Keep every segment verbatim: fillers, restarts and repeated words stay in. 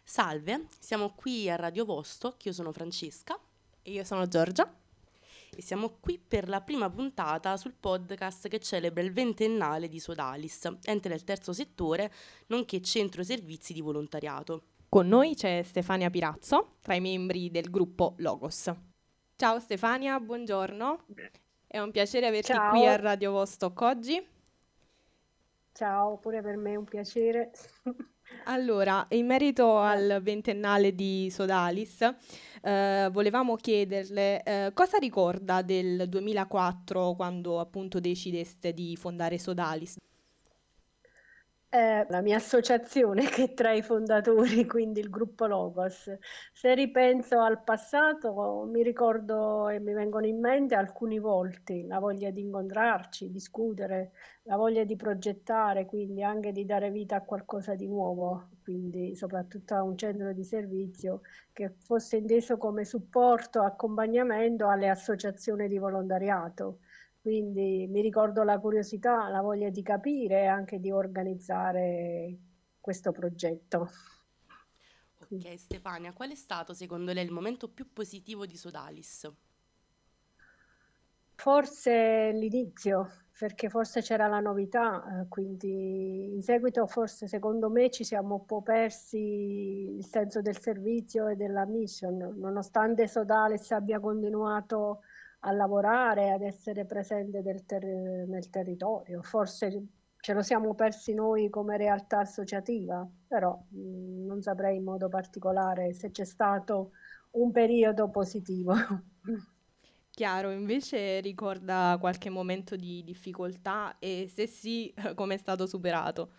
Salve, siamo qui a Radio Vostok, io sono Francesca E io sono Giorgia. e siamo qui per la prima puntata sul podcast che celebra il ventennale di Sodalis, ente del terzo settore, nonché centro servizi di volontariato. Con noi c'è Stefania Pirazzo, tra i membri del gruppo Logos. Ciao Stefania, buongiorno. È un piacere averti qui a Ciao, Radio Vostok oggi. ciao, pure per me è un piacere. Allora, in merito Eh, al ventennale di Sodalis, eh, volevamo chiederle eh, cosa ricorda del duemilaquattro quando appunto decideste di fondare Sodalis? è la mia associazione che è tra i fondatori, quindi il gruppo Logos. Se ripenso al passato, mi ricordo e mi vengono in mente alcuni volti, la voglia di incontrarci, discutere, la voglia di progettare, quindi anche di dare vita a qualcosa di nuovo, quindi soprattutto a un centro di servizio che fosse inteso come supporto, accompagnamento alle associazioni di volontariato. Quindi mi ricordo la curiosità, la voglia di capire e anche di organizzare questo progetto. Ok, Stefania, qual è stato secondo lei il momento più positivo di Sodalis? Forse l'inizio, perché forse c'era la novità, eh, quindi in seguito forse secondo me ci siamo un po' persi il senso del servizio e della mission, nonostante Sodalis abbia continuato a lavorare, ad essere presente del ter- nel territorio. Forse ce lo siamo persi noi come realtà associativa, però mh, non saprei in modo particolare se c'è stato un periodo positivo. Chiaro, invece ricorda qualche momento di difficoltà e se sì, come è stato superato?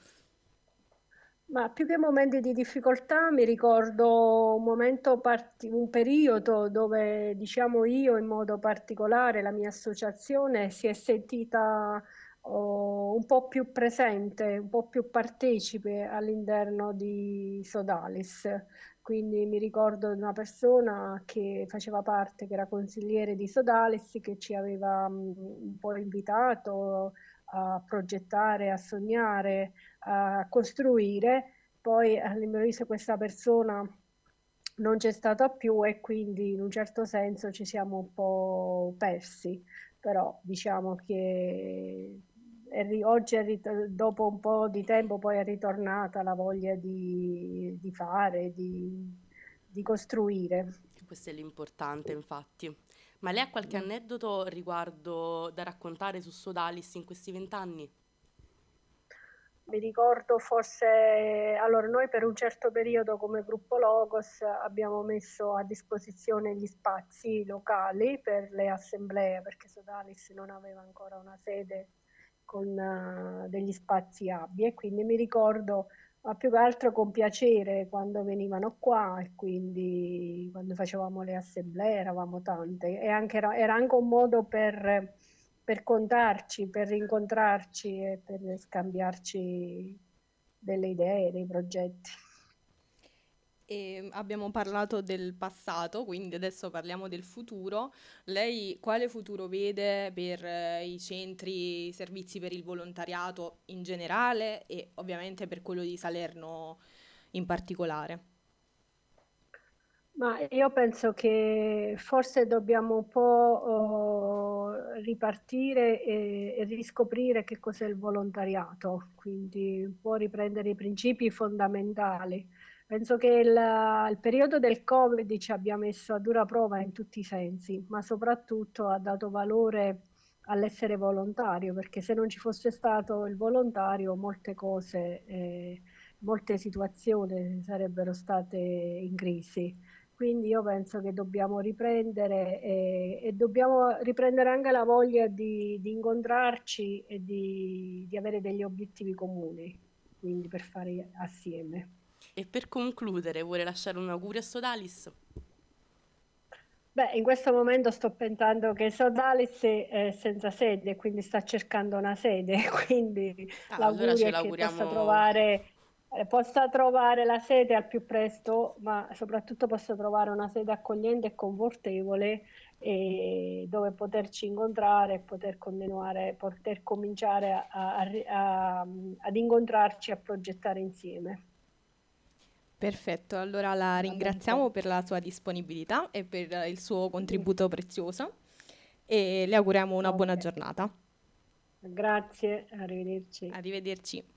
Ma più che momenti di difficoltà mi ricordo un momento, parti- un periodo dove, diciamo, io in modo particolare, la mia associazione si è sentita oh, un po' più presente, un po' più partecipe all'interno di Sodalis. Quindi mi ricordo di una persona che faceva parte, che era consigliere di Sodalis, che ci aveva mm, un po' invitato a progettare, a sognare, a costruire. Poi all'improvviso questa persona non c'è stata più e quindi in un certo senso ci siamo un po' persi, però diciamo che è ri- oggi è rit- dopo un po' di tempo poi è ritornata la voglia di, di fare, di, di costruire. E questo è l'importante, infatti. Ma lei ha qualche aneddoto riguardo da raccontare su Sodalis in questi vent'anni? Mi ricordo forse, allora noi per un certo periodo come gruppo Logos abbiamo messo a disposizione gli spazi locali per le assemblee, perché Sodalis non aveva ancora una sede con eh, degli spazi abbi e quindi mi ricordo, ma più che altro con piacere quando venivano qua e quindi quando facevamo le assemblee eravamo tante e anche, era, era anche un modo per per contarci, per rincontrarci e per scambiarci delle idee, dei progetti. E abbiamo parlato del passato, quindi adesso parliamo del futuro. Lei quale futuro vede per eh, i centri, i servizi per il volontariato in generale e ovviamente per quello di Salerno in particolare? Ma io penso che forse dobbiamo un po' oh, ripartire e, e riscoprire che cos'è il volontariato, quindi un po' riprendere i principi fondamentali. Penso che il, il periodo del Covid ci abbia messo a dura prova in tutti i sensi, ma soprattutto ha dato valore all'essere volontario, perché se non ci fosse stato il volontario, molte cose, eh, molte situazioni sarebbero state in crisi. Quindi io penso che dobbiamo riprendere e, e dobbiamo riprendere anche la voglia di, di incontrarci e di, di avere degli obiettivi comuni, quindi per fare assieme. E per concludere, vuole lasciare un augurio a Sodalis? Beh, in questo momento sto pensando che Sodalis è senza sede, quindi sta cercando una sede, quindi Ah, allora l'augurio ce è che possa l'auguriamo. trovare, eh, possa trovare la sede al più presto, ma soprattutto possa trovare una sede accogliente e confortevole e dove poterci incontrare e poter continuare, poter cominciare a- a- a- ad incontrarci e a progettare insieme. Perfetto, allora la Va bene. ringraziamo per la sua disponibilità e per eh, il suo contributo prezioso e le auguriamo una buona Ok, giornata. grazie, arrivederci. Arrivederci.